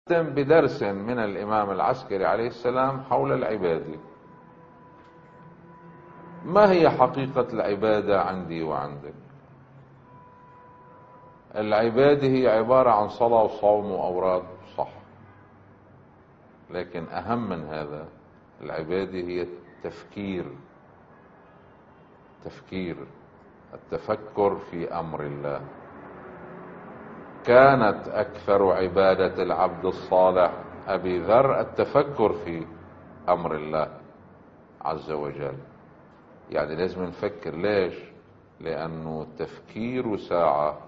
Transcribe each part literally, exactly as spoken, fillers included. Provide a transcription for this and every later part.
بدرس من الإمام العسكري عليه السلام حول العبادة. ما هي حقيقة العبادة عندي وعندك؟ العبادة هي عبارة عن صلاة وصوم وأوراد، صح، لكن أهم من هذا العبادة هي التفكير تفكير التفكر في أمر الله. كانت أكثر عبادة العبد الصالح أبي ذر التفكر في أمر الله عز وجل. يعني لازم نفكر. ليش؟ لأنه التفكير ساعة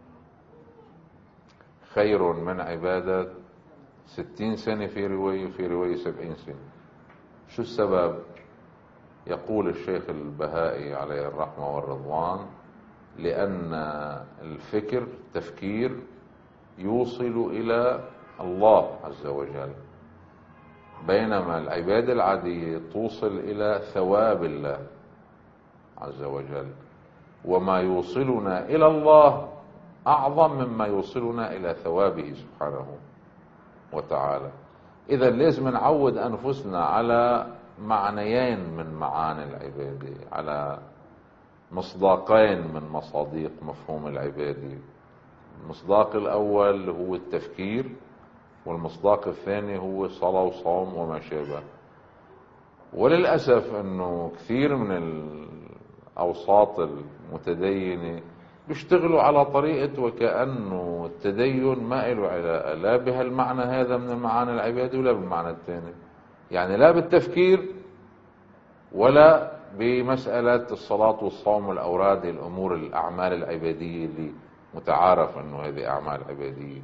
خير من عبادة ستين سنة في رواية في رواية سبعين سنة. شو السبب؟ يقول الشيخ البهائي عليه الرحمة والرضوان: لأن الفكر تفكير يوصل إلى الله عز وجل، بينما العبادة العادية توصل إلى ثواب الله عز وجل، وما يوصلنا إلى الله أعظم مما يوصلنا إلى ثوابه سبحانه وتعالى. إذا لازم نعود أنفسنا على معنيين من معاني العبادة، على مصداقين من مصادق مفهوم العبادة. المصداق الأول هو التفكير، والمصداق الثاني هو صلاة وصوم وما شابه. وللأسف أنه كثير من الأوساط المتدينة بيشتغلوا على طريقة وكأنه التدين ما له علاقة لا بهالمعنى هذا من المعاني العبادة ولا بالمعنى الثاني، يعني لا بالتفكير ولا بمسألة الصلاة والصوم والأوراد، الأمور الأعمال العبادية اللي متعارف أنه هذه أعمال عبادية.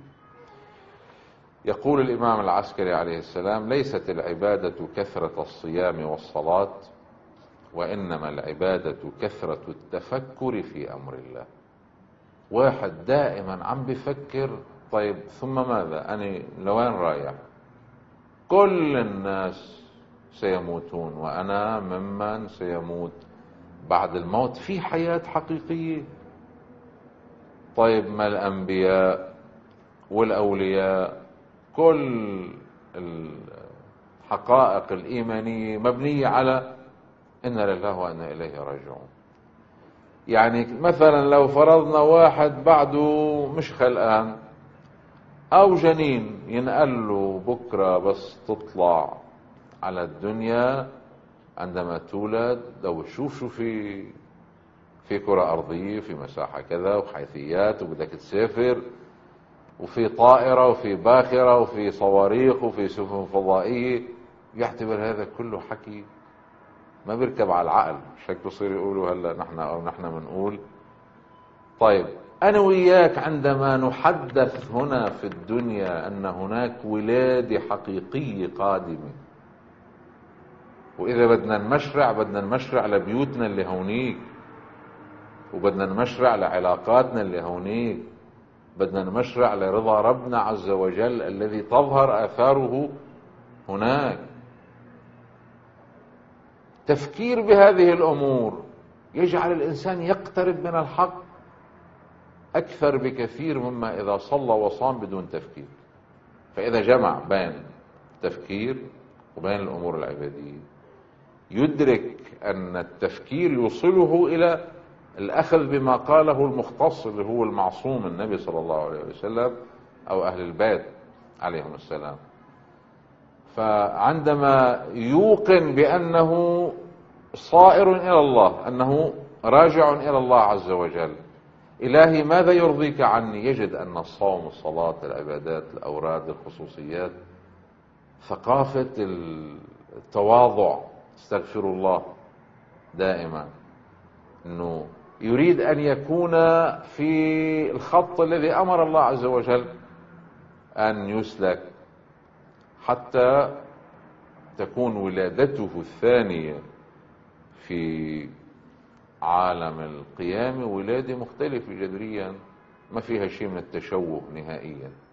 يقول الإمام العسكري عليه السلام: ليست العبادة كثرة الصيام والصلاة، وإنما العبادة كثرة التفكر في أمر الله. واحد دائما عم بفكر، طيب ثم ماذا؟ أنا لوين رايح؟ كل الناس سيموتون وأنا ممن سيموت بعد الموت، في حياة حقيقية. طيب ما الأنبياء والأولياء كل الحقائق الإيمانية مبنية على إن لله وإنا إليه راجعون. يعني مثلا لو فرضنا واحد بعده مش خلقان أو جنين ينقل له بكرة بس تطلع على الدنيا، عندما تولد لو تشوف شو في في كرة أرضية، في مساحة كذا وحيثيات، وبدك تسافر، وفي طائرة وفي باخرة وفي صواريخ وفي سفن فضائية، يعتبر هذا كله حكي ما بيركب على العقل. مش هيك بصير يقولوا هلا نحن او نحن بنقول. طيب انا وياك عندما نحدث هنا في الدنيا ان هناك ولادة حقيقية قادمة، واذا بدنا نمشرع بدنا نمشرع لبيوتنا اللي هونيك، وبدنا نمشرع لعلاقاتنا اللي هونيك، بدنا نمشرع لرضا ربنا عز وجل الذي تظهر آثاره هناك. تفكير بهذه الأمور يجعل الإنسان يقترب من الحق أكثر بكثير مما إذا صلى وصام بدون تفكير. فإذا جمع بين التفكير وبين الأمور العبادية يدرك أن التفكير يوصله إلى الأخذ بما قاله المختص اللي هو المعصوم النبي صلى الله عليه وسلم أو أهل البيت عليهم السلام. فعندما يوقن بأنه صائر إلى الله، أنه راجع إلى الله عز وجل، إلهي ماذا يرضيك عني، يجد أن الصوم الصلاة العبادات الأوراد الخصوصيات ثقافة التواضع، استغفر الله دائما، أنه يريد أن يكون في الخط الذي أمر الله عز وجل أن يسلك، حتى تكون ولادته الثانية في عالم القيامة ولادة مختلفة جذريا ما فيها شيء من التشوه نهائيا.